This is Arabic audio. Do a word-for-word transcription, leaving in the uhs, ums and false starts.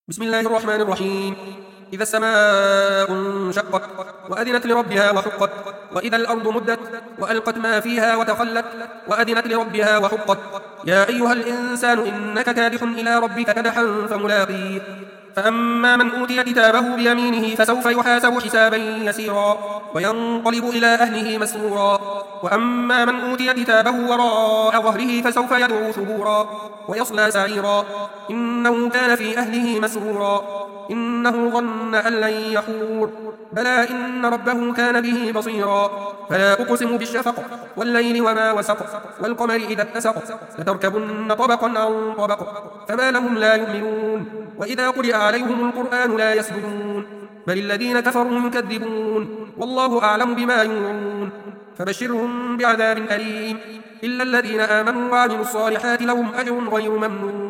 بسم الله الرحمن الرحيم. إذا السماء انشقت وأذنت لربها وحقت وإذا الأرض مدت وألقت ما فيها وتخلت وأذنت لربها وحقت. يا أيها الإنسان إنك كادح إلى ربك كدحا فملاقيه. فأما من أوتي كتابه بيمينه فسوف يحاسب حسابا يسيرا وينقلب إلى أهله مسرورا. وأما من أوتي كتابه وراء ظهره فسوف يدعو ثبورا ويصلى سعيرا إنه كان في أهله مسرورا إنه ظن أن لن يحور بلى إن ربه كان به بصيرا. فلا أقسم بالشفق والليل وما وسق والقمر إذا اتسق لتركبن طبقا عن طبق فما لهم لا يؤمنون. وإذا قرئ عليهم القرآن لا يسجدون بل الذين كفروا يكذبون والله أعلم بما يوعون. فبشرهم بعذاب أليم إلا الذين آمنوا وعملوا الصالحات لهم أجر غير ممنون.